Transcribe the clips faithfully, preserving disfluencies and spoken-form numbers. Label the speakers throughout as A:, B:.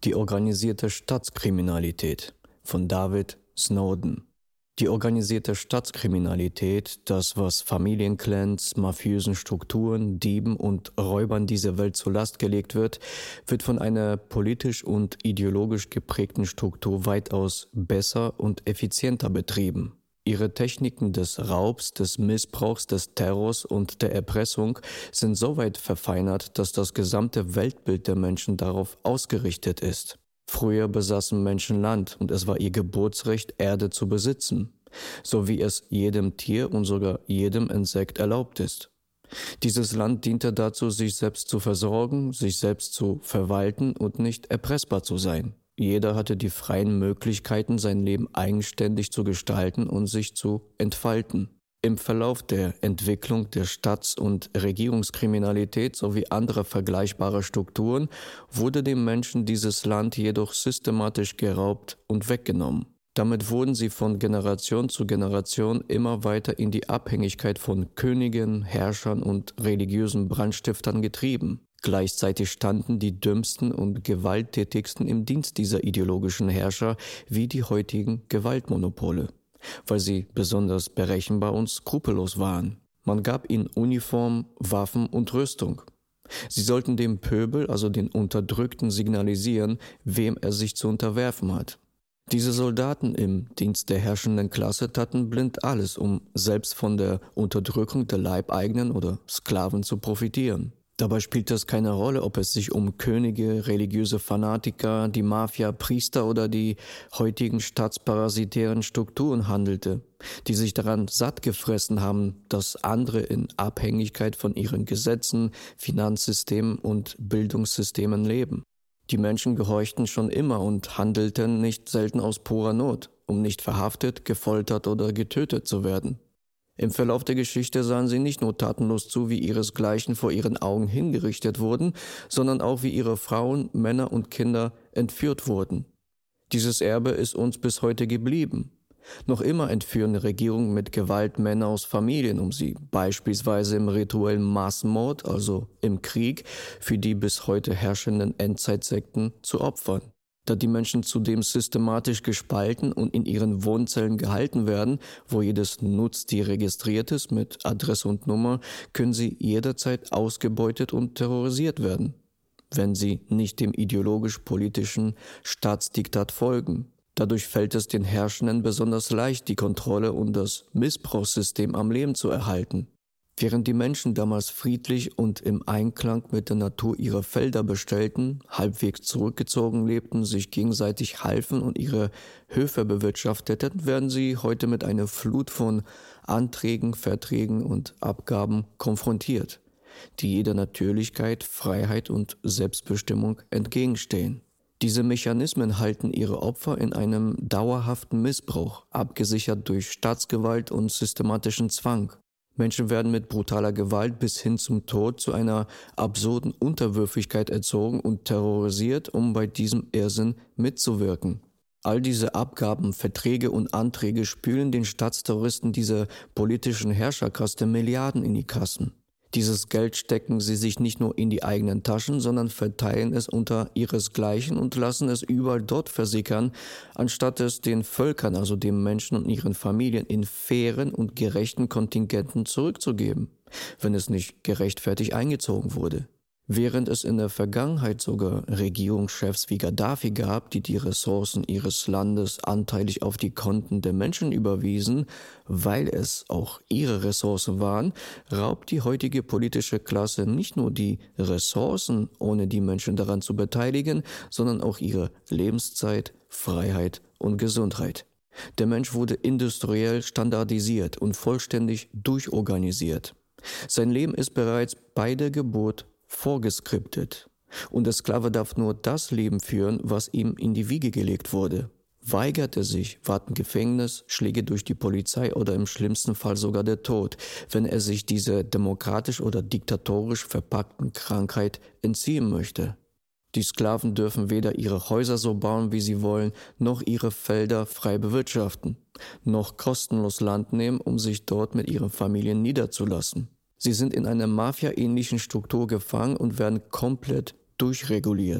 A: Die organisierte Staatskriminalität von David Snowden. Die organisierte Staatskriminalität, das was Familienclans, mafiösen Strukturen, Dieben und Räubern dieser Welt zur Last gelegt wird, wird von einer politisch und ideologisch geprägten Struktur weitaus besser und effizienter betrieben. Ihre Techniken des Raubs, des Missbrauchs, des Terrors und der Erpressung sind so weit verfeinert, dass das gesamte Weltbild der Menschen darauf ausgerichtet ist. Früher besaßen Menschen Land und es war ihr Geburtsrecht, Erde zu besitzen, so wie es jedem Tier und sogar jedem Insekt erlaubt ist. Dieses Land diente dazu, sich selbst zu versorgen, sich selbst zu verwalten und nicht erpressbar zu sein. Jeder hatte die freien Möglichkeiten, sein Leben eigenständig zu gestalten und sich zu entfalten. Im Verlauf der Entwicklung der Staats- und Regierungskriminalität sowie anderer vergleichbarer Strukturen wurde dem Menschen dieses Land jedoch systematisch geraubt und weggenommen. Damit wurden sie von Generation zu Generation immer weiter in die Abhängigkeit von Königen, Herrschern und religiösen Brandstiftern getrieben. Gleichzeitig standen die dümmsten und gewalttätigsten im Dienst dieser ideologischen Herrscher wie die heutigen Gewaltmonopole, weil sie besonders berechenbar und skrupellos waren. Man gab ihnen Uniform, Waffen und Rüstung. Sie sollten dem Pöbel, also den Unterdrückten, signalisieren, wem er sich zu unterwerfen hat. Diese Soldaten im Dienst der herrschenden Klasse taten blind alles, um selbst von der Unterdrückung der Leibeigenen oder Sklaven zu profitieren. Dabei spielt es keine Rolle, ob es sich um Könige, religiöse Fanatiker, die Mafia, Priester oder die heutigen staatsparasitären Strukturen handelte, die sich daran satt gefressen haben, dass andere in Abhängigkeit von ihren Gesetzen, Finanzsystemen und Bildungssystemen leben. Die Menschen gehorchten schon immer und handelten nicht selten aus purer Not, um nicht verhaftet, gefoltert oder getötet zu werden. Im Verlauf der Geschichte sahen sie nicht nur tatenlos zu, wie ihresgleichen vor ihren Augen hingerichtet wurden, sondern auch wie ihre Frauen, Männer und Kinder entführt wurden. Dieses Erbe ist uns bis heute geblieben. Noch immer entführen Regierungen mit Gewalt Männer aus Familien, um sie beispielsweise im rituellen Massenmord, also im Krieg, für die bis heute herrschenden Endzeitsekten zu opfern. Da die Menschen zudem systematisch gespalten und in ihren Wohnzellen gehalten werden, wo jedes Nutztier registriert ist mit Adresse und Nummer, können sie jederzeit ausgebeutet und terrorisiert werden, wenn sie nicht dem ideologisch-politischen Staatsdiktat folgen. Dadurch fällt es den Herrschenden besonders leicht, die Kontrolle und das Missbrauchssystem am Leben zu erhalten. Während die Menschen damals friedlich und im Einklang mit der Natur ihre Felder bestellten, halbwegs zurückgezogen lebten, sich gegenseitig halfen und ihre Höfe bewirtschafteten, werden sie heute mit einer Flut von Anträgen, Verträgen und Abgaben konfrontiert, die jeder Natürlichkeit, Freiheit und Selbstbestimmung entgegenstehen. Diese Mechanismen halten ihre Opfer in einem dauerhaften Missbrauch, abgesichert durch Staatsgewalt und systematischen Zwang. Menschen werden mit brutaler Gewalt bis hin zum Tod zu einer absurden Unterwürfigkeit erzogen und terrorisiert, um bei diesem Irrsinn mitzuwirken. All diese Abgaben, Verträge und Anträge spülen den Staatsterroristen dieser politischen Herrscherkaste Milliarden in die Kassen. Dieses Geld stecken sie sich nicht nur in die eigenen Taschen, sondern verteilen es unter ihresgleichen und lassen es überall dort versickern, anstatt es den Völkern, also den Menschen und ihren Familien, in fairen und gerechten Kontingenten zurückzugeben, wenn es nicht gerechtfertigt eingezogen wurde. Während es in der Vergangenheit sogar Regierungschefs wie Gaddafi gab, die die Ressourcen ihres Landes anteilig auf die Konten der Menschen überwiesen, weil es auch ihre Ressourcen waren, raubt die heutige politische Klasse nicht nur die Ressourcen, ohne die Menschen daran zu beteiligen, sondern auch ihre Lebenszeit, Freiheit und Gesundheit. Der Mensch wurde industriell standardisiert und vollständig durchorganisiert. Sein Leben ist bereits bei der Geburt vorgeskriptet. Und der Sklave darf nur das Leben führen, was ihm in die Wiege gelegt wurde. Weigert er sich, warten Gefängnis, Schläge durch die Polizei oder im schlimmsten Fall sogar der Tod, wenn er sich dieser demokratisch oder diktatorisch verpackten Krankheit entziehen möchte. Die Sklaven dürfen weder ihre Häuser so bauen, wie sie wollen, noch ihre Felder frei bewirtschaften, noch kostenlos Land nehmen, um sich dort mit ihren Familien niederzulassen. Sie sind in einer Mafia-ähnlichen Struktur gefangen und werden komplett durchreguliert.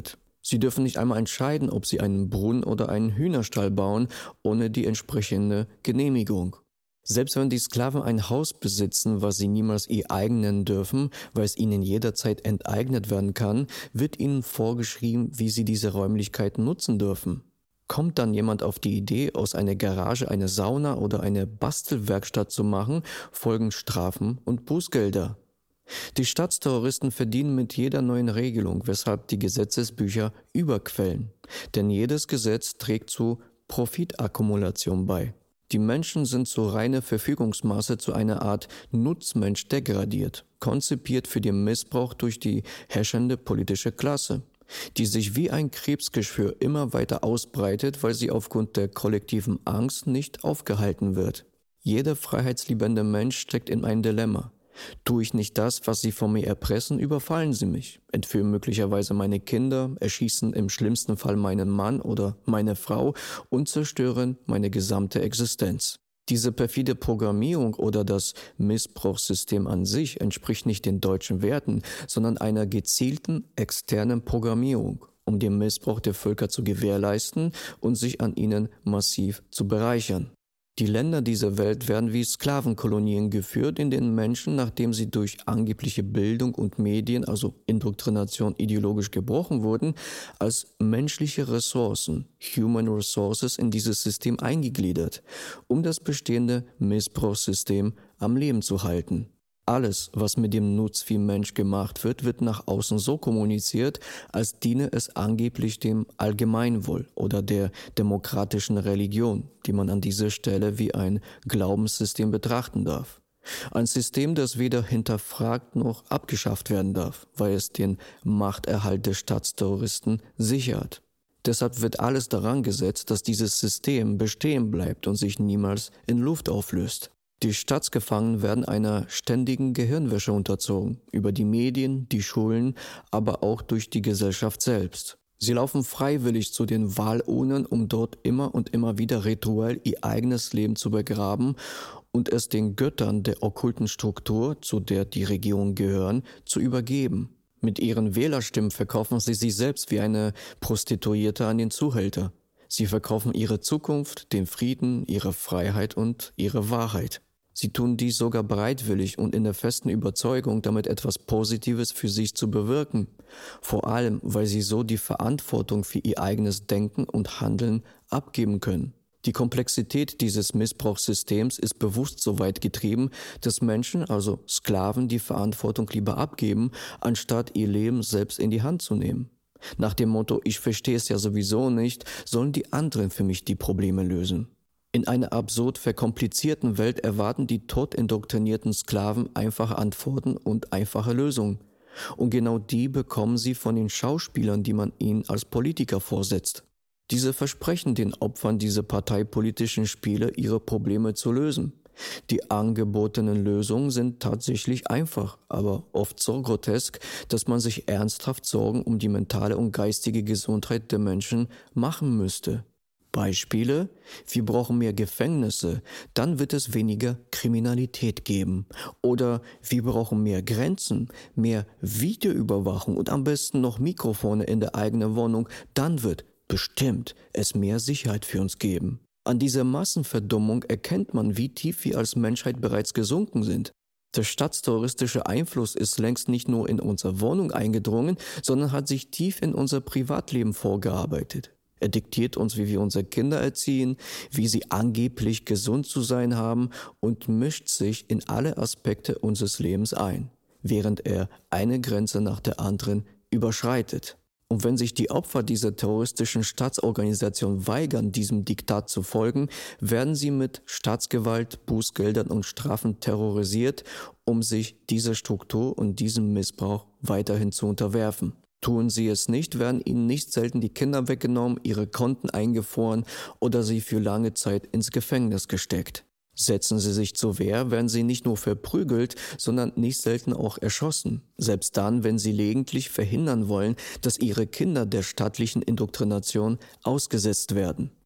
A: Sie dürfen nicht einmal entscheiden, ob sie einen Brunnen oder einen Hühnerstall bauen, ohne die entsprechende Genehmigung. Selbst wenn die Sklaven ein Haus besitzen, was sie niemals ihr eigen nennen dürfen, weil es ihnen jederzeit enteignet werden kann, wird ihnen vorgeschrieben, wie sie diese Räumlichkeiten nutzen dürfen. Kommt dann jemand auf die Idee, aus einer Garage eine Sauna oder eine Bastelwerkstatt zu machen, folgen Strafen und Bußgelder. Die Staatsterroristen verdienen mit jeder neuen Regelung, weshalb die Gesetzesbücher überquellen. Denn jedes Gesetz trägt zu Profitakkumulation bei. Die Menschen sind zu reine Verfügungsmasse, zu einer Art Nutzmensch degradiert, konzipiert für den Missbrauch durch die herrschende politische Klasse, die sich wie ein Krebsgeschwür immer weiter ausbreitet, weil sie aufgrund der kollektiven Angst nicht aufgehalten wird. Jeder freiheitsliebende Mensch steckt in ein Dilemma. Tue ich nicht das, was sie von mir erpressen, überfallen sie mich, entführen möglicherweise meine Kinder, erschießen im schlimmsten Fall meinen Mann oder meine Frau und zerstören meine gesamte Existenz. Diese perfide Programmierung oder das Missbrauchssystem an sich entspricht nicht den deutschen Werten, sondern einer gezielten externen Programmierung, um den Missbrauch der Völker zu gewährleisten und sich an ihnen massiv zu bereichern. Die Länder dieser Welt werden wie Sklavenkolonien geführt, in denen Menschen, nachdem sie durch angebliche Bildung und Medien, also Indoktrination, ideologisch gebrochen wurden, als menschliche Ressourcen, Human Resources, in dieses System eingegliedert, um das bestehende Missbrauchssystem am Leben zu halten. Alles, was mit dem Nutzvieh-Mensch gemacht wird, wird nach außen so kommuniziert, als diene es angeblich dem Allgemeinwohl oder der demokratischen Religion, die man an dieser Stelle wie ein Glaubenssystem betrachten darf. Ein System, das weder hinterfragt noch abgeschafft werden darf, weil es den Machterhalt der Staatsterroristen sichert. Deshalb wird alles daran gesetzt, dass dieses System bestehen bleibt und sich niemals in Luft auflöst. Die Staatsgefangenen werden einer ständigen Gehirnwäsche unterzogen, über die Medien, die Schulen, aber auch durch die Gesellschaft selbst. Sie laufen freiwillig zu den Wahlurnen, um dort immer und immer wieder rituell ihr eigenes Leben zu begraben und es den Göttern der okkulten Struktur, zu der die Regierungen gehören, zu übergeben. Mit ihren Wählerstimmen verkaufen sie sich selbst wie eine Prostituierte an den Zuhälter. Sie verkaufen ihre Zukunft, den Frieden, ihre Freiheit und ihre Wahrheit. Sie tun dies sogar bereitwillig und in der festen Überzeugung, damit etwas Positives für sich zu bewirken. Vor allem, weil sie so die Verantwortung für ihr eigenes Denken und Handeln abgeben können. Die Komplexität dieses Missbrauchssystems ist bewusst so weit getrieben, dass Menschen, also Sklaven, die Verantwortung lieber abgeben, anstatt ihr Leben selbst in die Hand zu nehmen. Nach dem Motto, ich verstehe es ja sowieso nicht, sollen die anderen für mich die Probleme lösen. In einer absurd verkomplizierten Welt erwarten die todindoktrinierten Sklaven einfache Antworten und einfache Lösungen. Und genau die bekommen sie von den Schauspielern, die man ihnen als Politiker vorsetzt. Diese versprechen den Opfern dieser parteipolitischen Spiele, ihre Probleme zu lösen. Die angebotenen Lösungen sind tatsächlich einfach, aber oft so grotesk, dass man sich ernsthaft Sorgen um die mentale und geistige Gesundheit der Menschen machen müsste. Beispiele: Wir brauchen mehr Gefängnisse, dann wird es weniger Kriminalität geben. Oder wir brauchen mehr Grenzen, mehr Videoüberwachung und am besten noch Mikrofone in der eigenen Wohnung, dann wird bestimmt es mehr Sicherheit für uns geben. An dieser Massenverdummung erkennt man, wie tief wir als Menschheit bereits gesunken sind. Der staatsterroristische Einfluss ist längst nicht nur in unsere Wohnung eingedrungen, sondern hat sich tief in unser Privatleben vorgearbeitet. Er diktiert uns, wie wir unsere Kinder erziehen, wie sie angeblich gesund zu sein haben und mischt sich in alle Aspekte unseres Lebens ein, während er eine Grenze nach der anderen überschreitet. Und wenn sich die Opfer dieser terroristischen Staatsorganisation weigern, diesem Diktat zu folgen, werden sie mit Staatsgewalt, Bußgeldern und Strafen terrorisiert, um sich dieser Struktur und diesem Missbrauch weiterhin zu unterwerfen. Tun sie es nicht, werden ihnen nicht selten die Kinder weggenommen, ihre Konten eingefroren oder sie für lange Zeit ins Gefängnis gesteckt. Setzen sie sich zur Wehr, werden sie nicht nur verprügelt, sondern nicht selten auch erschossen. Selbst dann, wenn sie gelegentlich verhindern wollen, dass ihre Kinder der staatlichen Indoktrination ausgesetzt werden.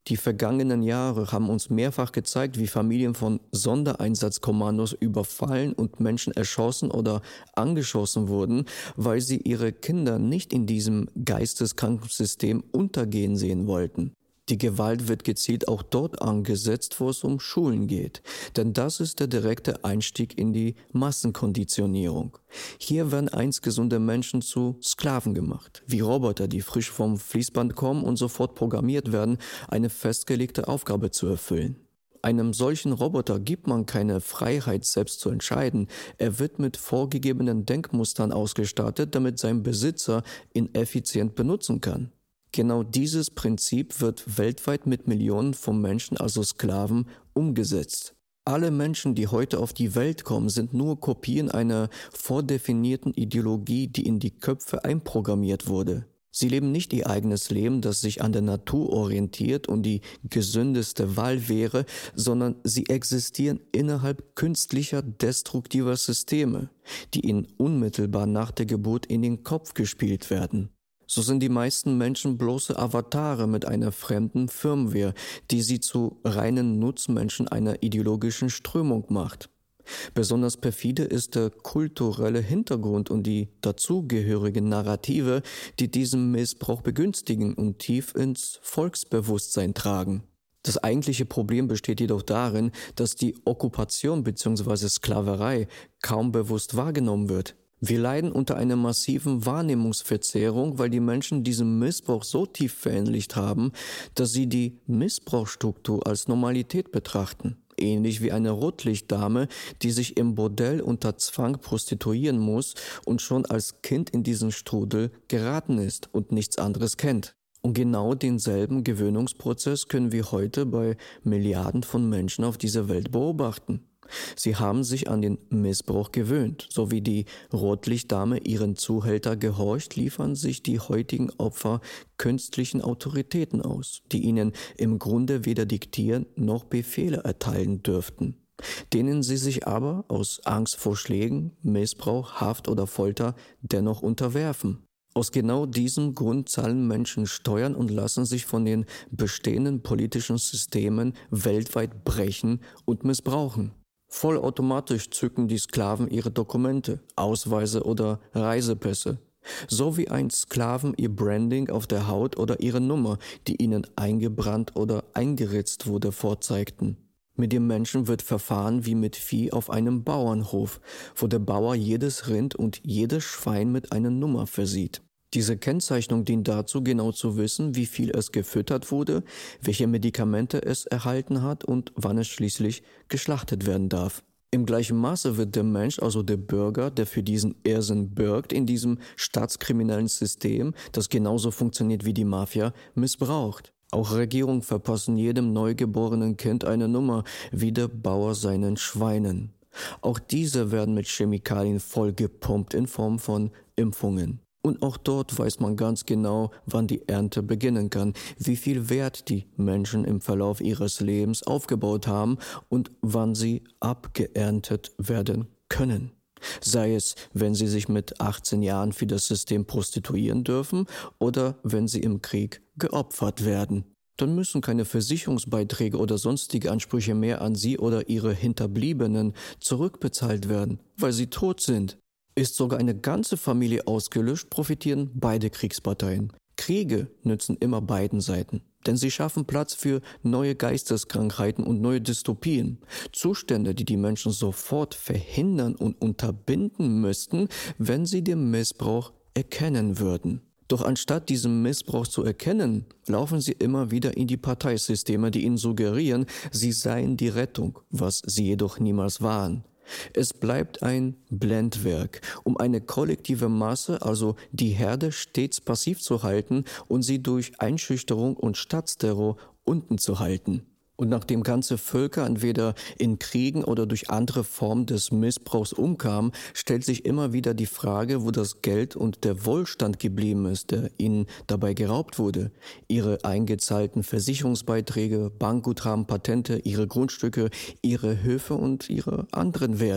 A: Die vergangenen Jahre haben uns mehrfach gezeigt, wie Familien von Sondereinsatzkommandos überfallen und Menschen erschossen oder angeschossen wurden, weil sie ihre Kinder nicht in diesem geisteskranken System untergehen sehen wollten. Die Gewalt wird gezielt auch dort angesetzt, wo es um Schulen geht. Denn das ist der direkte Einstieg in die Massenkonditionierung. Hier werden einst gesunde Menschen zu Sklaven gemacht, wie Roboter, die frisch vom Fließband kommen und sofort programmiert werden, eine festgelegte Aufgabe zu erfüllen. Einem solchen Roboter gibt man keine Freiheit, selbst zu entscheiden. Er wird mit vorgegebenen Denkmustern ausgestattet, damit sein Besitzer ihn effizient benutzen kann. Genau dieses Prinzip wird weltweit mit Millionen von Menschen, also Sklaven, umgesetzt. Alle Menschen, die heute auf die Welt kommen, sind nur Kopien einer vordefinierten Ideologie, die in die Köpfe einprogrammiert wurde. Sie leben nicht ihr eigenes Leben, das sich an der Natur orientiert und die gesündeste Wahl wäre, sondern sie existieren innerhalb künstlicher, destruktiver Systeme, die ihnen unmittelbar nach der Geburt in den Kopf gespielt werden. So sind die meisten Menschen bloße Avatare mit einer fremden Firmware, die sie zu reinen Nutzmenschen einer ideologischen Strömung macht. Besonders perfide ist der kulturelle Hintergrund und die dazugehörigen Narrative, die diesen Missbrauch begünstigen und tief ins Volksbewusstsein tragen. Das eigentliche Problem besteht jedoch darin, dass die Okkupation bzw. Sklaverei kaum bewusst wahrgenommen wird. Wir leiden unter einer massiven Wahrnehmungsverzerrung, weil die Menschen diesen Missbrauch so tief verinnerlicht haben, dass sie die Missbrauchsstruktur als Normalität betrachten. Ähnlich wie eine Rotlichtdame, die sich im Bordell unter Zwang prostituieren muss und schon als Kind in diesen Strudel geraten ist und nichts anderes kennt. Und genau denselben Gewöhnungsprozess können wir heute bei Milliarden von Menschen auf dieser Welt beobachten. Sie haben sich an den Missbrauch gewöhnt. So wie die Rotlichtdame ihren Zuhälter gehorcht, liefern sich die heutigen Opfer künstlichen Autoritäten aus, die ihnen im Grunde weder diktieren noch Befehle erteilen dürften, denen sie sich aber aus Angst vor Schlägen, Missbrauch, Haft oder Folter dennoch unterwerfen. Aus genau diesem Grund zahlen Menschen Steuern und lassen sich von den bestehenden politischen Systemen weltweit brechen und missbrauchen. Vollautomatisch zücken die Sklaven ihre Dokumente, Ausweise oder Reisepässe, so wie ein Sklaven ihr Branding auf der Haut oder ihre Nummer, die ihnen eingebrannt oder eingeritzt wurde, vorzeigten. Mit dem Menschen wird verfahren wie mit Vieh auf einem Bauernhof, wo der Bauer jedes Rind und jedes Schwein mit einer Nummer versieht. Diese Kennzeichnung dient dazu, genau zu wissen, wie viel es gefüttert wurde, welche Medikamente es erhalten hat und wann es schließlich geschlachtet werden darf. Im gleichen Maße wird der Mensch, also der Bürger, der für diesen Irrsinn bürgt, in diesem staatskriminellen System, das genauso funktioniert wie die Mafia, missbraucht. Auch Regierungen verpassen jedem neugeborenen Kind eine Nummer, wie der Bauer seinen Schweinen. Auch diese werden mit Chemikalien vollgepumpt in Form von Impfungen. Und auch dort weiß man ganz genau, wann die Ernte beginnen kann, wie viel Wert die Menschen im Verlauf ihres Lebens aufgebaut haben und wann sie abgeerntet werden können. Sei es, wenn sie sich mit achtzehn Jahren für das System prostituieren dürfen oder wenn sie im Krieg geopfert werden. Dann müssen keine Versicherungsbeiträge oder sonstige Ansprüche mehr an sie oder ihre Hinterbliebenen zurückbezahlt werden, weil sie tot sind. Ist sogar eine ganze Familie ausgelöscht, profitieren beide Kriegsparteien. Kriege nützen immer beiden Seiten, denn sie schaffen Platz für neue Geisteskrankheiten und neue Dystopien. Zustände, die die Menschen sofort verhindern und unterbinden müssten, wenn sie den Missbrauch erkennen würden. Doch anstatt diesen Missbrauch zu erkennen, laufen sie immer wieder in die Parteisysteme, die ihnen suggerieren, sie seien die Rettung, was sie jedoch niemals waren. Es bleibt ein Blendwerk, um eine kollektive Masse, also die Herde, stets passiv zu halten und sie durch Einschüchterung und Staatsterror unten zu halten. Und nachdem ganze Völker entweder in Kriegen oder durch andere Formen des Missbrauchs umkamen, stellt sich immer wieder die Frage, wo das Geld und der Wohlstand geblieben ist, der ihnen dabei geraubt wurde. Ihre eingezahlten Versicherungsbeiträge, Bankguthaben, Patente, ihre Grundstücke, ihre Höfe und ihre anderen Werte.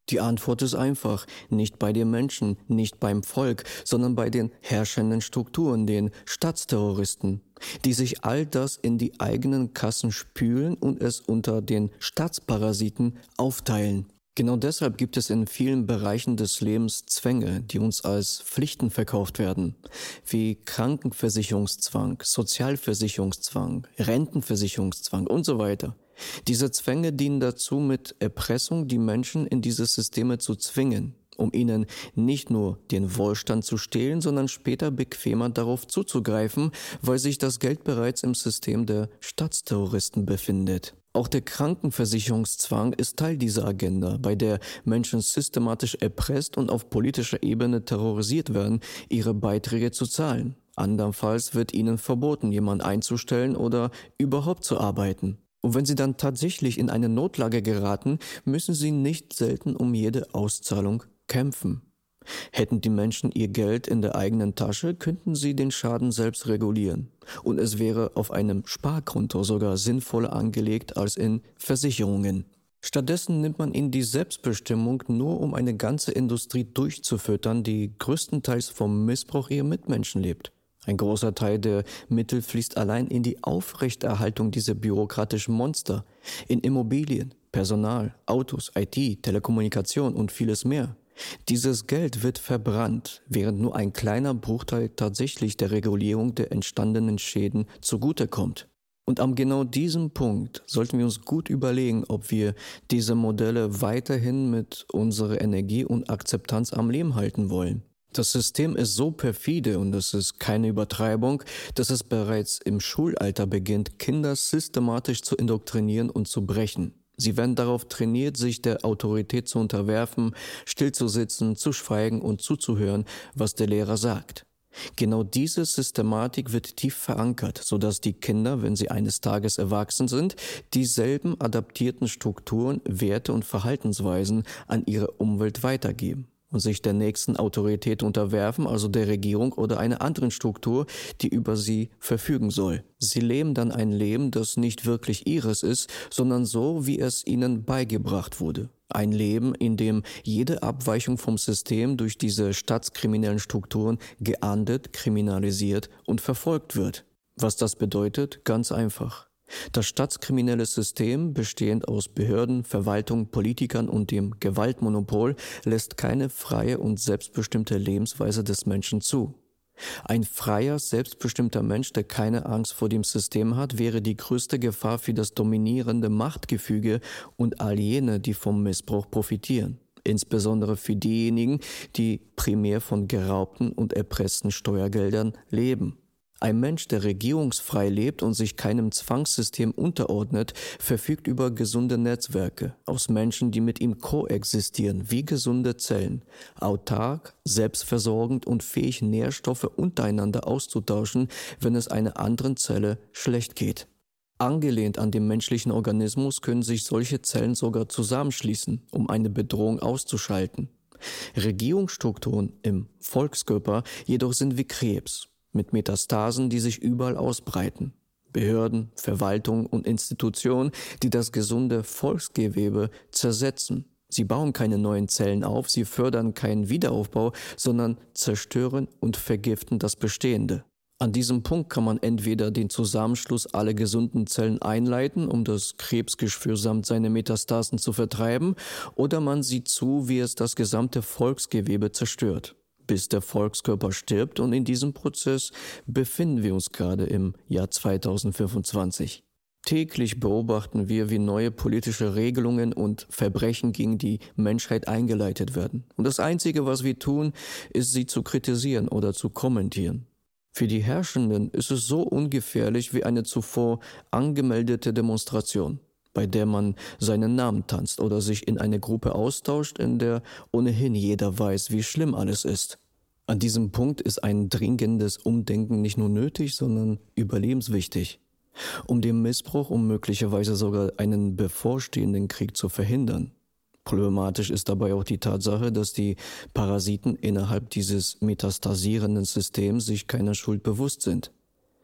A: Die Antwort ist einfach, nicht bei den Menschen, nicht beim Volk, sondern bei den herrschenden Strukturen, den Staatsterroristen, die sich all das in die eigenen Kassen spülen und es unter den Staatsparasiten aufteilen. Genau deshalb gibt es in vielen Bereichen des Lebens Zwänge, die uns als Pflichten verkauft werden, wie Krankenversicherungszwang, Sozialversicherungszwang, Rentenversicherungszwang und so weiter. Diese Zwänge dienen dazu, mit Erpressung die Menschen in diese Systeme zu zwingen, um ihnen nicht nur den Wohlstand zu stehlen, sondern später bequemer darauf zuzugreifen, weil sich das Geld bereits im System der Staatsterroristen befindet. Auch der Krankenversicherungszwang ist Teil dieser Agenda, bei der Menschen systematisch erpresst und auf politischer Ebene terrorisiert werden, ihre Beiträge zu zahlen. Andernfalls wird ihnen verboten, jemanden einzustellen oder überhaupt zu arbeiten. Und wenn sie dann tatsächlich in eine Notlage geraten, müssen sie nicht selten um jede Auszahlung kämpfen. Hätten die Menschen ihr Geld in der eigenen Tasche, könnten sie den Schaden selbst regulieren. Und es wäre auf einem Sparkonto sogar sinnvoller angelegt als in Versicherungen. Stattdessen nimmt man ihnen die Selbstbestimmung nur, um eine ganze Industrie durchzufüttern, die größtenteils vom Missbrauch ihrer Mitmenschen lebt. Ein großer Teil der Mittel fließt allein in die Aufrechterhaltung dieser bürokratischen Monster, in Immobilien, Personal, Autos, I T, Telekommunikation und vieles mehr. Dieses Geld wird verbrannt, während nur ein kleiner Bruchteil tatsächlich der Regulierung der entstandenen Schäden zugutekommt. Und an genau diesem Punkt sollten wir uns gut überlegen, ob wir diese Modelle weiterhin mit unserer Energie und Akzeptanz am Leben halten wollen. Das System ist so perfide, und das ist keine Übertreibung, dass es bereits im Schulalter beginnt, Kinder systematisch zu indoktrinieren und zu brechen. Sie werden darauf trainiert, sich der Autorität zu unterwerfen, stillzusitzen, zu schweigen und zuzuhören, was der Lehrer sagt. Genau diese Systematik wird tief verankert, sodass die Kinder, wenn sie eines Tages erwachsen sind, dieselben adaptierten Strukturen, Werte und Verhaltensweisen an ihre Umwelt weitergeben und sich der nächsten Autorität unterwerfen, also der Regierung oder einer anderen Struktur, die über sie verfügen soll. Sie leben dann ein Leben, das nicht wirklich ihres ist, sondern so, wie es ihnen beigebracht wurde. Ein Leben, in dem jede Abweichung vom System durch diese staatskriminellen Strukturen geahndet, kriminalisiert und verfolgt wird. Was das bedeutet? Ganz einfach. Das staatskriminelle System, bestehend aus Behörden, Verwaltung, Politikern und dem Gewaltmonopol, lässt keine freie und selbstbestimmte Lebensweise des Menschen zu. Ein freier, selbstbestimmter Mensch, der keine Angst vor dem System hat, wäre die größte Gefahr für das dominierende Machtgefüge und all jene, die vom Missbrauch profitieren. Insbesondere für diejenigen, die primär von geraubten und erpressten Steuergeldern leben. Ein Mensch, der regierungsfrei lebt und sich keinem Zwangssystem unterordnet, verfügt über gesunde Netzwerke aus Menschen, die mit ihm koexistieren, wie gesunde Zellen, autark, selbstversorgend und fähig, Nährstoffe untereinander auszutauschen, wenn es einer anderen Zelle schlecht geht. Angelehnt an den menschlichen Organismus können sich solche Zellen sogar zusammenschließen, um eine Bedrohung auszuschalten. Regierungsstrukturen im Volkskörper jedoch sind wie Krebs, mit Metastasen, die sich überall ausbreiten. Behörden, Verwaltung und Institutionen, die das gesunde Volksgewebe zersetzen. Sie bauen keine neuen Zellen auf, sie fördern keinen Wiederaufbau, sondern zerstören und vergiften das Bestehende. An diesem Punkt kann man entweder den Zusammenschluss aller gesunden Zellen einleiten, um das Krebsgeschwür samt seine Metastasen zu vertreiben, oder man sieht zu, wie es das gesamte Volksgewebe zerstört, bis der Volkskörper stirbt, und in diesem Prozess befinden wir uns gerade im Jahr zweitausendfünfundzwanzig. Täglich beobachten wir, wie neue politische Regelungen und Verbrechen gegen die Menschheit eingeleitet werden. Und das Einzige, was wir tun, ist, sie zu kritisieren oder zu kommentieren. Für die Herrschenden ist es so ungefährlich wie eine zuvor angemeldete Demonstration, bei der man seinen Namen tanzt oder sich in eine Gruppe austauscht, in der ohnehin jeder weiß, wie schlimm alles ist. An diesem Punkt ist ein dringendes Umdenken nicht nur nötig, sondern überlebenswichtig, um den Missbrauch und möglicherweise sogar einen bevorstehenden Krieg zu verhindern. Problematisch ist dabei auch die Tatsache, dass die Parasiten innerhalb dieses metastasierenden Systems sich keiner Schuld bewusst sind.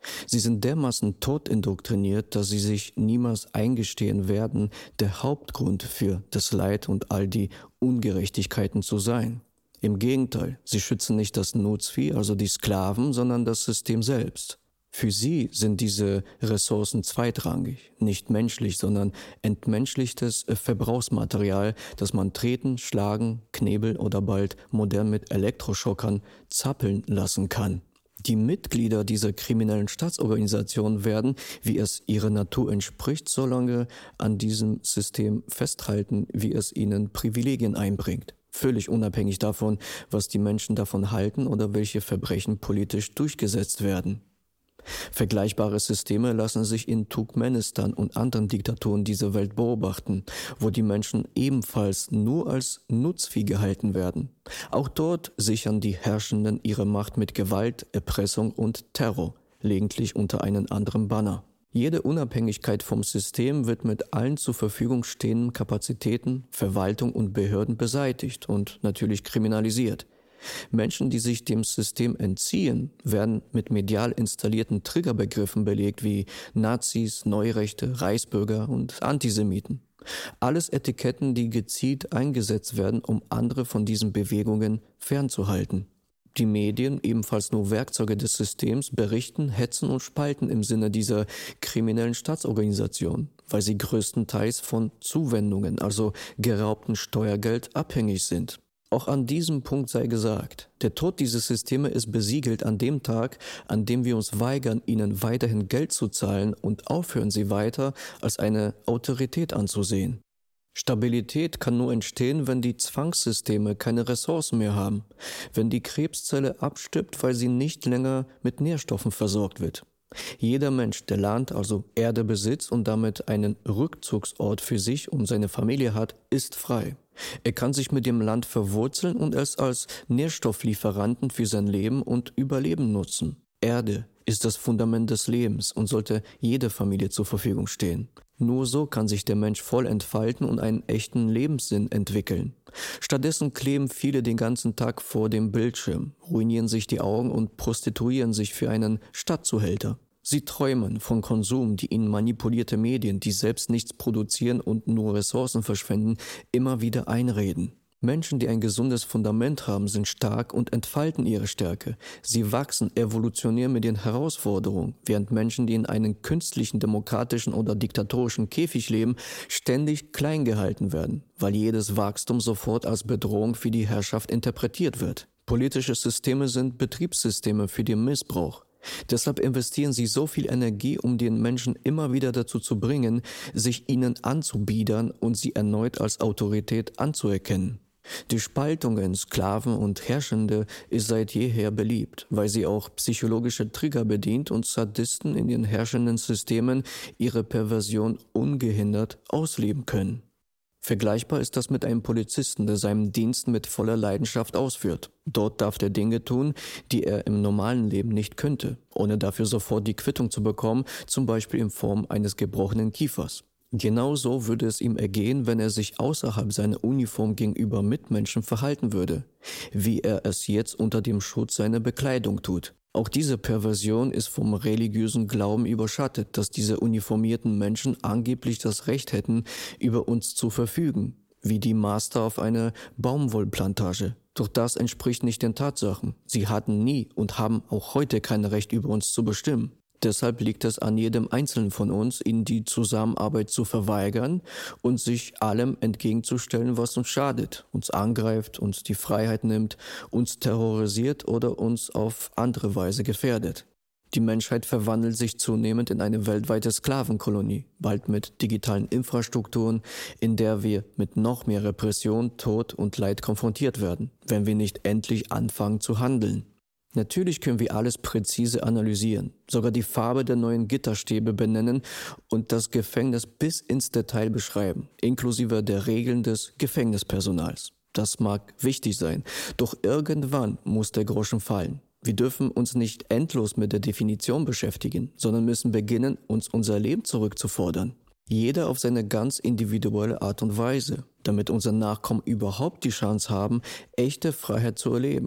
A: Sie sind dermaßen totindoktriniert, dass sie sich niemals eingestehen werden, der Hauptgrund für das Leid und all die Ungerechtigkeiten zu sein. Im Gegenteil, sie schützen nicht das Nutzvieh, also die Sklaven, sondern das System selbst. Für sie sind diese Ressourcen zweitrangig, nicht menschlich, sondern entmenschlichtes Verbrauchsmaterial, das man treten, schlagen, knebeln oder bald modern mit Elektroschockern zappeln lassen kann. Die Mitglieder dieser kriminellen Staatsorganisation werden, wie es ihrer Natur entspricht, so lange an diesem System festhalten, wie es ihnen Privilegien einbringt. Völlig unabhängig davon, was die Menschen davon halten oder welche Verbrechen politisch durchgesetzt werden. Vergleichbare Systeme lassen sich in Turkmenistan und anderen Diktaturen dieser Welt beobachten, wo die Menschen ebenfalls nur als Nutzvieh gehalten werden. Auch dort sichern die Herrschenden ihre Macht mit Gewalt, Erpressung und Terror, gelegentlich unter einem anderen Banner. Jede Unabhängigkeit vom System wird mit allen zur Verfügung stehenden Kapazitäten, Verwaltung und Behörden beseitigt und natürlich kriminalisiert. Menschen, die sich dem System entziehen, werden mit medial installierten Triggerbegriffen belegt wie Nazis, Neurechte, Reichsbürger und Antisemiten. Alles Etiketten, die gezielt eingesetzt werden, um andere von diesen Bewegungen fernzuhalten. Die Medien, ebenfalls nur Werkzeuge des Systems, berichten, hetzen und spalten im Sinne dieser kriminellen Staatsorganisation, weil sie größtenteils von Zuwendungen, also geraubtem Steuergeld, abhängig sind. Auch an diesem Punkt sei gesagt, der Tod dieser Systeme ist besiegelt an dem Tag, an dem wir uns weigern, ihnen weiterhin Geld zu zahlen und aufhören, sie weiter als eine Autorität anzusehen. Stabilität kann nur entstehen, wenn die Zwangssysteme keine Ressourcen mehr haben, wenn die Krebszelle abstirbt, weil sie nicht länger mit Nährstoffen versorgt wird. Jeder Mensch, der Land, also Erde besitzt und damit einen Rückzugsort für sich und seine Familie hat, ist frei. Er kann sich mit dem Land verwurzeln und es als Nährstofflieferanten für sein Leben und Überleben nutzen. Erde ist das Fundament des Lebens und sollte jeder Familie zur Verfügung stehen. Nur so kann sich der Mensch voll entfalten und einen echten Lebenssinn entwickeln. Stattdessen kleben viele den ganzen Tag vor dem Bildschirm, ruinieren sich die Augen und prostituieren sich für einen Stadtzuhälter. Sie träumen von Konsum, die ihnen manipulierte Medien, die selbst nichts produzieren und nur Ressourcen verschwenden, immer wieder einreden. Menschen, die ein gesundes Fundament haben, sind stark und entfalten ihre Stärke. Sie wachsen, evolutionieren mit den Herausforderungen, während Menschen, die in einem künstlichen, demokratischen oder diktatorischen Käfig leben, ständig klein gehalten werden, weil jedes Wachstum sofort als Bedrohung für die Herrschaft interpretiert wird. Politische Systeme sind Betriebssysteme für den Missbrauch. Deshalb investieren sie so viel Energie, um den Menschen immer wieder dazu zu bringen, sich ihnen anzubiedern und sie erneut als Autorität anzuerkennen. Die Spaltung in Sklaven und Herrschende ist seit jeher beliebt, weil sie auch psychologische Trigger bedient und Sadisten in den herrschenden Systemen ihre Perversion ungehindert ausleben können. Vergleichbar ist das mit einem Polizisten, der seinen Dienst mit voller Leidenschaft ausführt. Dort darf er Dinge tun, die er im normalen Leben nicht könnte, ohne dafür sofort die Quittung zu bekommen, zum Beispiel in Form eines gebrochenen Kiefers. Genauso würde es ihm ergehen, wenn er sich außerhalb seiner Uniform gegenüber Mitmenschen verhalten würde, wie er es jetzt unter dem Schutz seiner Bekleidung tut. Auch diese Perversion ist vom religiösen Glauben überschattet, dass diese uniformierten Menschen angeblich das Recht hätten, über uns zu verfügen, wie die Master auf einer Baumwollplantage. Doch das entspricht nicht den Tatsachen. Sie hatten nie und haben auch heute kein Recht, über uns zu bestimmen. Deshalb liegt es an jedem Einzelnen von uns, ihnen die Zusammenarbeit zu verweigern und sich allem entgegenzustellen, was uns schadet, uns angreift, uns die Freiheit nimmt, uns terrorisiert oder uns auf andere Weise gefährdet. Die Menschheit verwandelt sich zunehmend in eine weltweite Sklavenkolonie, bald mit digitalen Infrastrukturen, in der wir mit noch mehr Repression, Tod und Leid konfrontiert werden, wenn wir nicht endlich anfangen zu handeln. Natürlich können wir alles präzise analysieren, sogar die Farbe der neuen Gitterstäbe benennen und das Gefängnis bis ins Detail beschreiben, inklusive der Regeln des Gefängnispersonals. Das mag wichtig sein, doch irgendwann muss der Groschen fallen. Wir dürfen uns nicht endlos mit der Definition beschäftigen, sondern müssen beginnen, uns unser Leben zurückzufordern. Jeder auf seine ganz individuelle Art und Weise, damit unsere Nachkommen überhaupt die Chance haben, echte Freiheit zu erleben.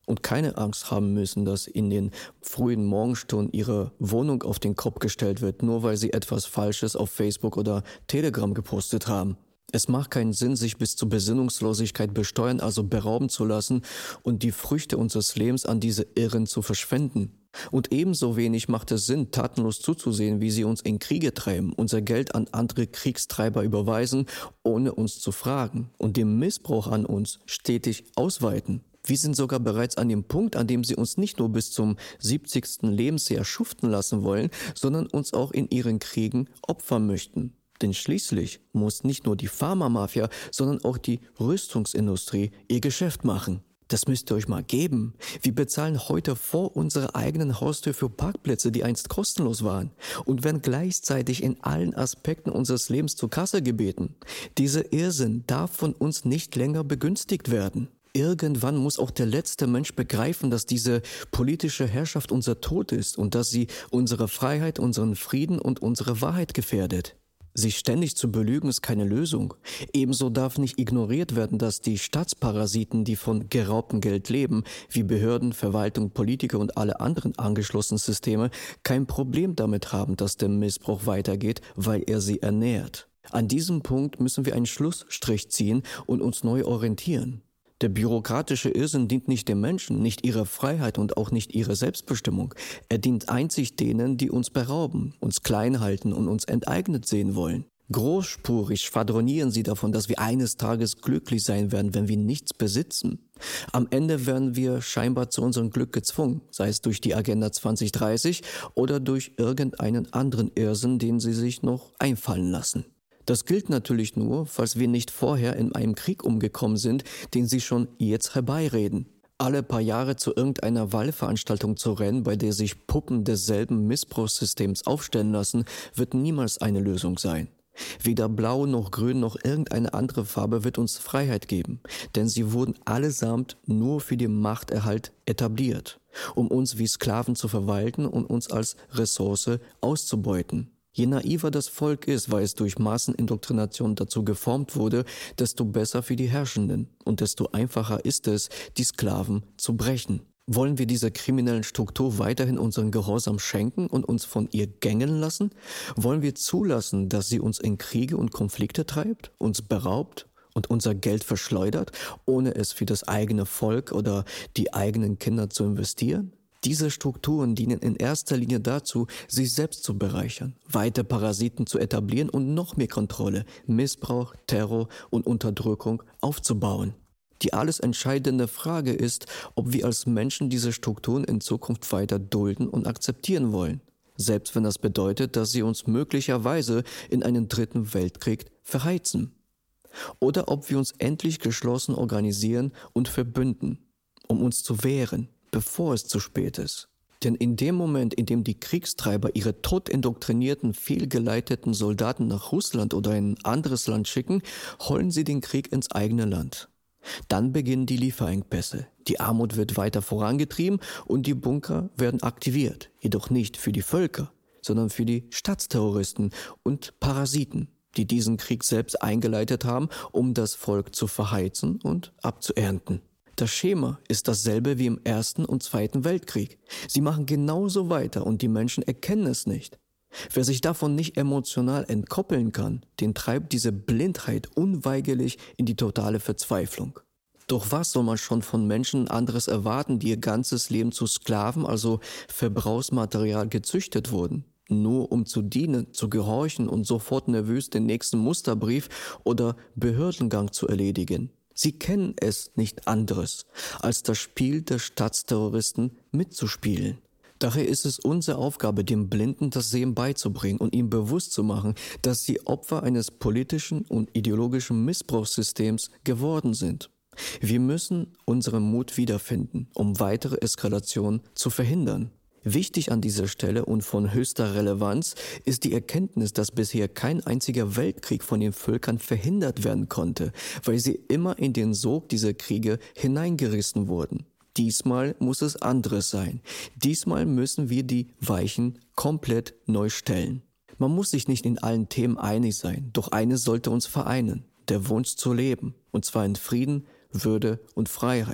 A: und keine Angst haben müssen, dass in den frühen Morgenstunden ihre Wohnung auf den Kopf gestellt wird, nur weil sie etwas Falsches auf Facebook oder Telegram gepostet haben. Es macht keinen Sinn, sich bis zur Besinnungslosigkeit besteuern, also berauben zu lassen und die Früchte unseres Lebens an diese Irren zu verschwenden. Und ebenso wenig macht es Sinn, tatenlos zuzusehen, wie sie uns in Kriege treiben, unser Geld an andere Kriegstreiber überweisen, ohne uns zu fragen und den Missbrauch an uns stetig ausweiten. Wir sind sogar bereits an dem Punkt, an dem sie uns nicht nur bis zum siebzigsten Lebensjahr schuften lassen wollen, sondern uns auch in ihren Kriegen opfern möchten. Denn schließlich muss nicht nur die Pharmamafia, sondern auch die Rüstungsindustrie ihr Geschäft machen. Das müsst ihr euch mal geben. Wir bezahlen heute vor unserer eigenen Haustür für Parkplätze, die einst kostenlos waren, und werden gleichzeitig in allen Aspekten unseres Lebens zur Kasse gebeten. Dieser Irrsinn darf von uns nicht länger begünstigt werden. Irgendwann muss auch der letzte Mensch begreifen, dass diese politische Herrschaft unser Tod ist und dass sie unsere Freiheit, unseren Frieden und unsere Wahrheit gefährdet. Sich ständig zu belügen ist keine Lösung. Ebenso darf nicht ignoriert werden, dass die Staatsparasiten, die von geraubtem Geld leben, wie Behörden, Verwaltung, Politiker und alle anderen angeschlossenen Systeme, kein Problem damit haben, dass der Missbrauch weitergeht, weil er sie ernährt. An diesem Punkt müssen wir einen Schlussstrich ziehen und uns neu orientieren. Der bürokratische Irrsinn dient nicht den Menschen, nicht ihrer Freiheit und auch nicht ihrer Selbstbestimmung. Er dient einzig denen, die uns berauben, uns klein halten und uns enteignet sehen wollen. Großspurig schwadronieren sie davon, dass wir eines Tages glücklich sein werden, wenn wir nichts besitzen. Am Ende werden wir scheinbar zu unserem Glück gezwungen, sei es durch die Agenda zwanzig dreißig oder durch irgendeinen anderen Irrsinn, den sie sich noch einfallen lassen. Das gilt natürlich nur, falls wir nicht vorher in einem Krieg umgekommen sind, den sie schon jetzt herbeireden. Alle paar Jahre zu irgendeiner Wahlveranstaltung zu rennen, bei der sich Puppen desselben Missbrauchssystems aufstellen lassen, wird niemals eine Lösung sein. Weder Blau noch Grün noch irgendeine andere Farbe wird uns Freiheit geben, denn sie wurden allesamt nur für den Machterhalt etabliert, um uns wie Sklaven zu verwalten und uns als Ressource auszubeuten. Je naiver das Volk ist, weil es durch Massenindoktrination dazu geformt wurde, desto besser für die Herrschenden und desto einfacher ist es, die Sklaven zu brechen. Wollen wir dieser kriminellen Struktur weiterhin unseren Gehorsam schenken und uns von ihr gängeln lassen? Wollen wir zulassen, dass sie uns in Kriege und Konflikte treibt, uns beraubt und unser Geld verschleudert, ohne es für das eigene Volk oder die eigenen Kinder zu investieren? Diese Strukturen dienen in erster Linie dazu, sich selbst zu bereichern, weiter Parasiten zu etablieren und noch mehr Kontrolle, Missbrauch, Terror und Unterdrückung aufzubauen. Die alles entscheidende Frage ist, ob wir als Menschen diese Strukturen in Zukunft weiter dulden und akzeptieren wollen, selbst wenn das bedeutet, dass sie uns möglicherweise in einen dritten Weltkrieg verheizen. Oder ob wir uns endlich geschlossen organisieren und verbünden, um uns zu wehren, bevor es zu spät ist. Denn in dem Moment, in dem die Kriegstreiber ihre todindoktrinierten, fehlgeleiteten Soldaten nach Russland oder in ein anderes Land schicken, holen sie den Krieg ins eigene Land. Dann beginnen die Lieferengpässe. Die Armut wird weiter vorangetrieben und die Bunker werden aktiviert. Jedoch nicht für die Völker, sondern für die Staatsterroristen und Parasiten, die diesen Krieg selbst eingeleitet haben, um das Volk zu verheizen und abzuernten. Das Schema ist dasselbe wie im Ersten und Zweiten Weltkrieg. Sie machen genauso weiter und die Menschen erkennen es nicht. Wer sich davon nicht emotional entkoppeln kann, den treibt diese Blindheit unweigerlich in die totale Verzweiflung. Doch was soll man schon von Menschen anderes erwarten, die ihr ganzes Leben zu Sklaven, also Verbrauchsmaterial, gezüchtet wurden? Nur um zu dienen, zu gehorchen und sofort nervös den nächsten Musterbrief oder Behördengang zu erledigen. Sie kennen es nicht anderes, als das Spiel der Staatsterroristen mitzuspielen. Daher ist es unsere Aufgabe, dem Blinden das Sehen beizubringen und ihm bewusst zu machen, dass sie Opfer eines politischen und ideologischen Missbrauchssystems geworden sind. Wir müssen unseren Mut wiederfinden, um weitere Eskalationen zu verhindern. Wichtig an dieser Stelle und von höchster Relevanz ist die Erkenntnis, dass bisher kein einziger Weltkrieg von den Völkern verhindert werden konnte, weil sie immer in den Sog dieser Kriege hineingerissen wurden. Diesmal muss es anderes sein. Diesmal müssen wir die Weichen komplett neu stellen. Man muss sich nicht in allen Themen einig sein, doch eines sollte uns vereinen: der Wunsch zu leben, und zwar in Frieden, Würde und Freiheit.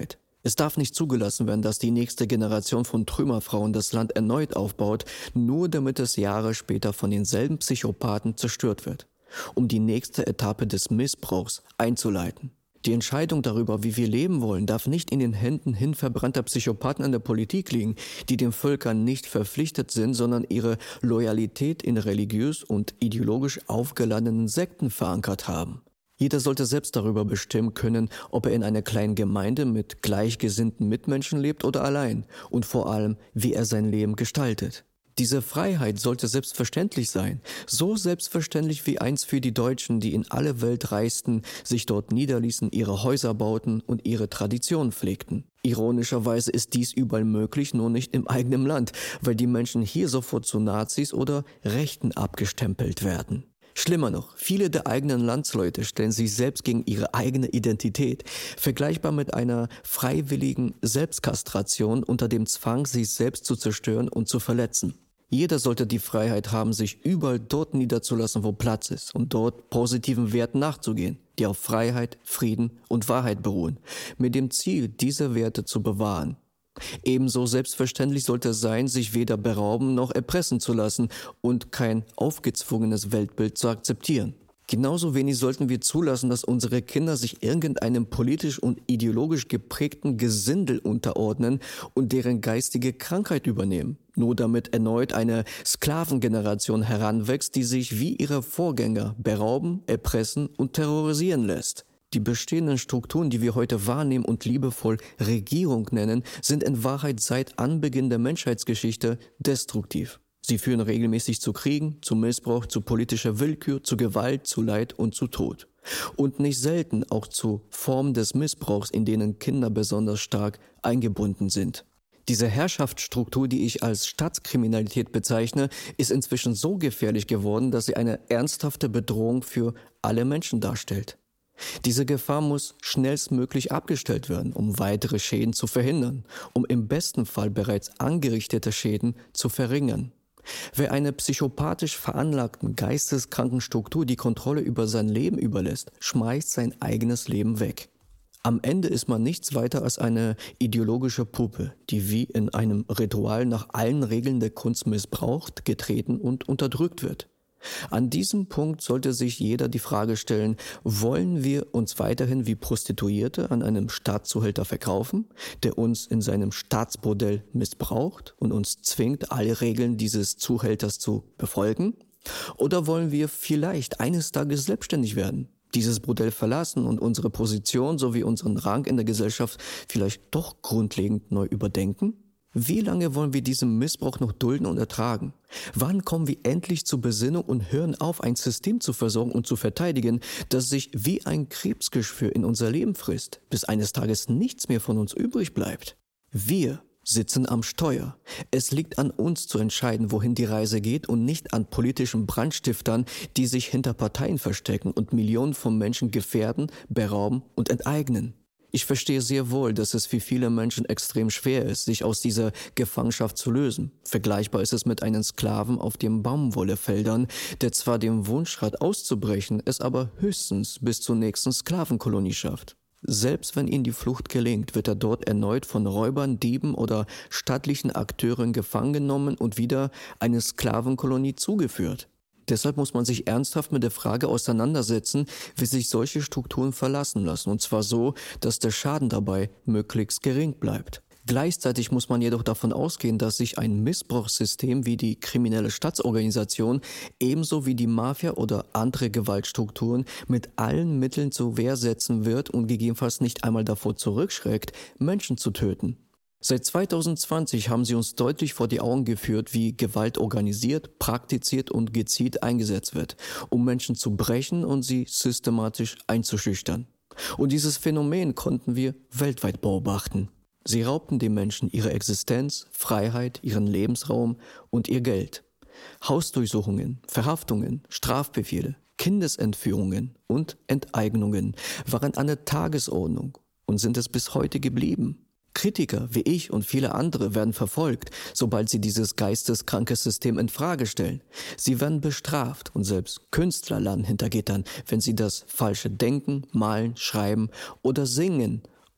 A: Es darf nicht zugelassen werden, dass die nächste Generation von Trümmerfrauen das Land erneut aufbaut, nur damit es Jahre später von denselben Psychopathen zerstört wird, um die nächste Etappe des Missbrauchs einzuleiten. Die Entscheidung darüber, wie wir leben wollen, darf nicht in den Händen hinverbrannter Psychopathen an der Politik liegen, die den Völkern nicht verpflichtet sind, sondern ihre Loyalität in religiös und ideologisch aufgeladenen Sekten verankert haben. Jeder sollte selbst darüber bestimmen können, ob er in einer kleinen Gemeinde mit gleichgesinnten Mitmenschen lebt oder allein und vor allem, wie er sein Leben gestaltet. Diese Freiheit sollte selbstverständlich sein, so selbstverständlich wie einst für die Deutschen, die in alle Welt reisten, sich dort niederließen, ihre Häuser bauten und ihre Traditionen pflegten. Ironischerweise ist dies überall möglich, nur nicht im eigenen Land, weil die Menschen hier sofort zu Nazis oder Rechten abgestempelt werden. Schlimmer noch, viele der eigenen Landsleute stellen sich selbst gegen ihre eigene Identität, vergleichbar mit einer freiwilligen Selbstkastration unter dem Zwang, sich selbst zu zerstören und zu verletzen. Jeder sollte die Freiheit haben, sich überall dort niederzulassen, wo Platz ist und dort positiven Werten nachzugehen, die auf Freiheit, Frieden und Wahrheit beruhen, mit dem Ziel, diese Werte zu bewahren. Ebenso selbstverständlich sollte es sein, sich weder berauben noch erpressen zu lassen und kein aufgezwungenes Weltbild zu akzeptieren. Genauso wenig sollten wir zulassen, dass unsere Kinder sich irgendeinem politisch und ideologisch geprägten Gesindel unterordnen und deren geistige Krankheit übernehmen, nur damit erneut eine Sklavengeneration heranwächst, die sich wie ihre Vorgänger berauben, erpressen und terrorisieren lässt. Die bestehenden Strukturen, die wir heute wahrnehmen und liebevoll Regierung nennen, sind in Wahrheit seit Anbeginn der Menschheitsgeschichte destruktiv. Sie führen regelmäßig zu Kriegen, zu Missbrauch, zu politischer Willkür, zu Gewalt, zu Leid und zu Tod. Und nicht selten auch zu Formen des Missbrauchs, in denen Kinder besonders stark eingebunden sind. Diese Herrschaftsstruktur, die ich als Staatskriminalität bezeichne, ist inzwischen so gefährlich geworden, dass sie eine ernsthafte Bedrohung für alle Menschen darstellt. Diese Gefahr muss schnellstmöglich abgestellt werden, um weitere Schäden zu verhindern, um im besten Fall bereits angerichtete Schäden zu verringern. Wer einer psychopathisch veranlagten, geisteskranken Struktur die Kontrolle über sein Leben überlässt, schmeißt sein eigenes Leben weg. Am Ende ist man nichts weiter als eine ideologische Puppe, die wie in einem Ritual nach allen Regeln der Kunst missbraucht, getreten und unterdrückt wird. An diesem Punkt sollte sich jeder die Frage stellen, wollen wir uns weiterhin wie Prostituierte an einem Staatszuhälter verkaufen, der uns in seinem Staatsbordell missbraucht und uns zwingt, alle Regeln dieses Zuhälters zu befolgen? Oder wollen wir vielleicht eines Tages selbstständig werden, dieses Bordell verlassen und unsere Position sowie unseren Rang in der Gesellschaft vielleicht doch grundlegend neu überdenken? Wie lange wollen wir diesen Missbrauch noch dulden und ertragen? Wann kommen wir endlich zur Besinnung und hören auf, ein System zu versorgen und zu verteidigen, das sich wie ein Krebsgeschwür in unser Leben frisst, bis eines Tages nichts mehr von uns übrig bleibt? Wir sitzen am Steuer. Es liegt an uns zu entscheiden, wohin die Reise geht und nicht an politischen Brandstiftern, die sich hinter Parteien verstecken und Millionen von Menschen gefährden, berauben und enteignen. Ich verstehe sehr wohl, dass es für viele Menschen extrem schwer ist, sich aus dieser Gefangenschaft zu lösen. Vergleichbar ist es mit einem Sklaven auf den Baumwollefeldern, der zwar den Wunsch hat auszubrechen, es aber höchstens bis zur nächsten Sklavenkolonie schafft. Selbst wenn ihm die Flucht gelingt, wird er dort erneut von Räubern, Dieben oder staatlichen Akteuren gefangen genommen und wieder eine Sklavenkolonie zugeführt. Deshalb muss man sich ernsthaft mit der Frage auseinandersetzen, wie sich solche Strukturen verlassen lassen, und zwar so, dass der Schaden dabei möglichst gering bleibt. Gleichzeitig muss man jedoch davon ausgehen, dass sich ein Missbrauchssystem wie die kriminelle Staatsorganisation ebenso wie die Mafia oder andere Gewaltstrukturen mit allen Mitteln zur Wehr setzen wird und gegebenenfalls nicht einmal davor zurückschreckt, Menschen zu töten. Seit zweitausendzwanzig haben sie uns deutlich vor die Augen geführt, wie Gewalt organisiert, praktiziert und gezielt eingesetzt wird, um Menschen zu brechen und sie systematisch einzuschüchtern. Und dieses Phänomen konnten wir weltweit beobachten. Sie raubten den Menschen ihre Existenz, Freiheit, ihren Lebensraum und ihr Geld. Hausdurchsuchungen, Verhaftungen, Strafbefehle, Kindesentführungen und Enteignungen waren an der Tagesordnung und sind es bis heute geblieben. Kritiker wie ich und viele andere werden verfolgt, sobald sie dieses geisteskranke System in Frage stellen. Sie werden bestraft und selbst Künstler landen hinter Gittern, wenn sie das falsche Denken, Malen, Schreiben oder Singen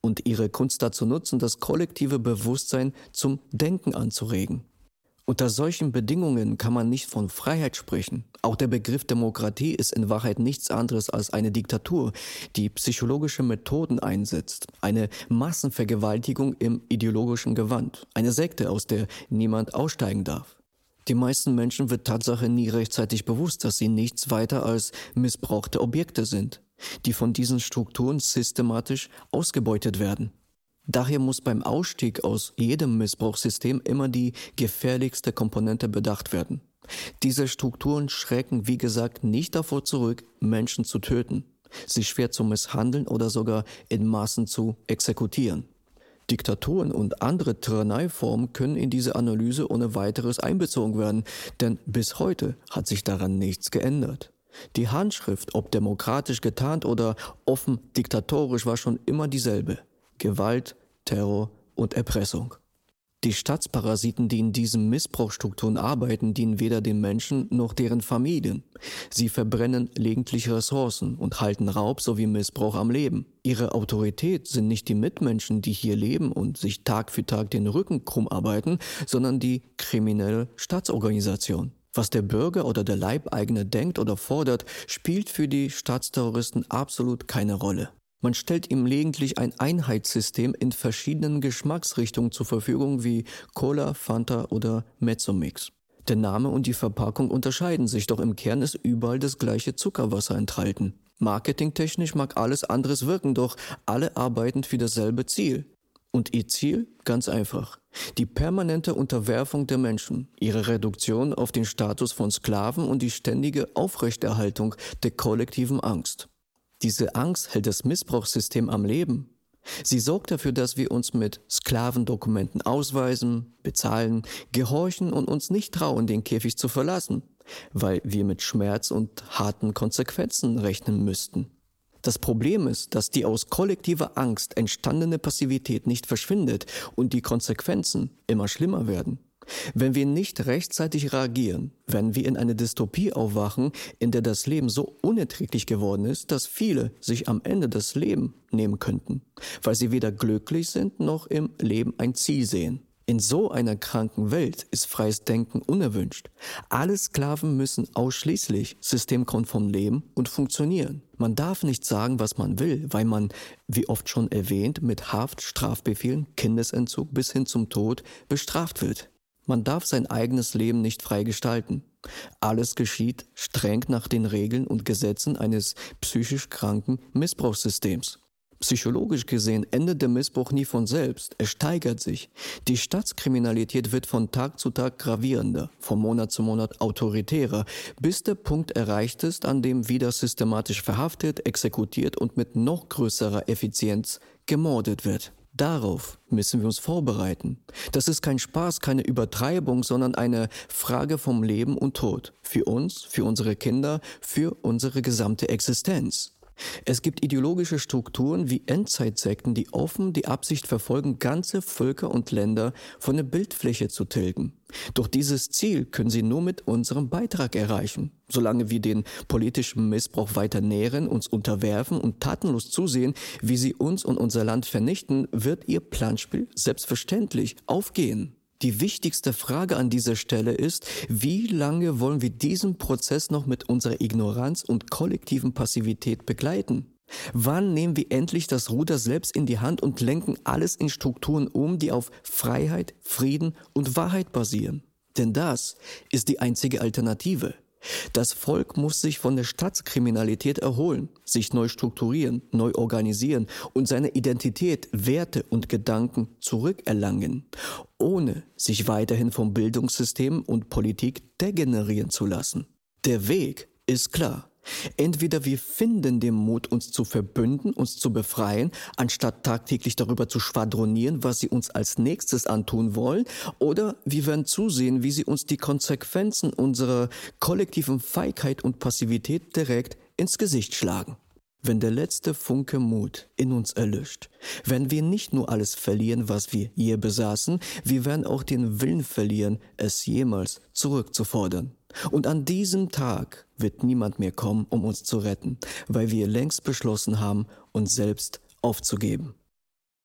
A: und ihre Kunst dazu nutzen, das kollektive Bewusstsein zum Denken anzuregen. Unter solchen Bedingungen kann man nicht von Freiheit sprechen. Auch der Begriff Demokratie ist in Wahrheit nichts anderes als eine Diktatur, die psychologische Methoden einsetzt, eine Massenvergewaltigung im ideologischen Gewand, eine Sekte, aus der niemand aussteigen darf. Den meisten Menschen wird Tatsache nie rechtzeitig bewusst, dass sie nichts weiter als missbrauchte Objekte sind, die von diesen Strukturen systematisch ausgebeutet werden. Daher muss beim Ausstieg aus jedem Missbrauchssystem immer die gefährlichste Komponente bedacht werden. Diese Strukturen schrecken, wie gesagt, nicht davor zurück, Menschen zu töten, sie schwer zu misshandeln oder sogar in Massen zu exekutieren. Diktaturen und andere Tyranneiformen können in diese Analyse ohne weiteres einbezogen werden, denn bis heute hat sich daran nichts geändert. Die Handschrift, ob demokratisch getarnt oder offen diktatorisch, war schon immer dieselbe. Gewalt, Terror und Erpressung. Die Staatsparasiten, die in diesen Missbrauchsstrukturen arbeiten, dienen weder den Menschen noch deren Familien. Sie verbrennen lediglich Ressourcen und halten Raub sowie Missbrauch am Leben. Ihre Autorität sind nicht die Mitmenschen, die hier leben und sich Tag für Tag den Rücken krumm arbeiten, sondern die kriminelle Staatsorganisation. Was der Bürger oder der Leibeigene denkt oder fordert, spielt für die Staatsterroristen absolut keine Rolle. Man stellt ihm lediglich ein Einheitssystem in verschiedenen Geschmacksrichtungen zur Verfügung wie Cola, Fanta oder Mezzomix. Der Name und die Verpackung unterscheiden sich, doch im Kern ist überall das gleiche Zuckerwasser enthalten. Marketingtechnisch mag alles anderes wirken, doch alle arbeiten für dasselbe Ziel. Und ihr Ziel? Ganz einfach. Die permanente Unterwerfung der Menschen, ihre Reduktion auf den Status von Sklaven und die ständige Aufrechterhaltung der kollektiven Angst. Diese Angst hält das Missbrauchssystem am Leben. Sie sorgt dafür, dass wir uns mit Sklavendokumenten ausweisen, bezahlen, gehorchen und uns nicht trauen, den Käfig zu verlassen, weil wir mit Schmerz und harten Konsequenzen rechnen müssten. Das Problem ist, dass die aus kollektiver Angst entstandene Passivität nicht verschwindet und die Konsequenzen immer schlimmer werden. Wenn wir nicht rechtzeitig reagieren, werden wir in eine Dystopie aufwachen, in der das Leben so unerträglich geworden ist, dass viele sich am Ende das Leben nehmen könnten, weil sie weder glücklich sind noch im Leben ein Ziel sehen. In so einer kranken Welt ist freies Denken unerwünscht. Alle Sklaven müssen ausschließlich systemkonform leben und funktionieren. Man darf nicht sagen, was man will, weil man, wie oft schon erwähnt, mit Haft, Strafbefehlen, Kindesentzug bis hin zum Tod bestraft wird. Man darf sein eigenes Leben nicht frei gestalten. Alles geschieht streng nach den Regeln und Gesetzen eines psychisch kranken Missbrauchssystems. Psychologisch gesehen endet der Missbrauch nie von selbst, er steigert sich. Die Staatskriminalität wird von Tag zu Tag gravierender, von Monat zu Monat autoritärer, bis der Punkt erreicht ist, an dem wieder systematisch verhaftet, exekutiert und mit noch größerer Effizienz gemordet wird. Darauf müssen wir uns vorbereiten. Das ist kein Spaß, keine Übertreibung, sondern eine Frage vom Leben und Tod. Für uns, für unsere Kinder, für unsere gesamte Existenz. Es gibt ideologische Strukturen wie Endzeitsekten, die offen die Absicht verfolgen, ganze Völker und Länder von der Bildfläche zu tilgen. Doch dieses Ziel können sie nur mit unserem Beitrag erreichen. Solange wir den politischen Missbrauch weiter nähren, uns unterwerfen und tatenlos zusehen, wie sie uns und unser Land vernichten, wird ihr Planspiel selbstverständlich aufgehen. Die wichtigste Frage an dieser Stelle ist, wie lange wollen wir diesen Prozess noch mit unserer Ignoranz und kollektiven Passivität begleiten? Wann nehmen wir endlich das Ruder selbst in die Hand und lenken alles in Strukturen um, die auf Freiheit, Frieden und Wahrheit basieren? Denn das ist die einzige Alternative. Das Volk muss sich von der Staatskriminalität erholen, sich neu strukturieren, neu organisieren und seine Identität, Werte und Gedanken zurückerlangen, ohne sich weiterhin vom Bildungssystem und Politik degenerieren zu lassen. Der Weg ist klar. Entweder wir finden den Mut, uns zu verbünden, uns zu befreien, anstatt tagtäglich darüber zu schwadronieren, was sie uns als nächstes antun wollen, oder wir werden zusehen, wie sie uns die Konsequenzen unserer kollektiven Feigheit und Passivität direkt ins Gesicht schlagen. Wenn der letzte Funke Mut in uns erlischt, werden wir nicht nur alles verlieren, was wir je besaßen, wir werden auch den Willen verlieren, es jemals zurückzufordern. Und an diesem Tag wird niemand mehr kommen, um uns zu retten, weil wir längst beschlossen haben, uns selbst aufzugeben.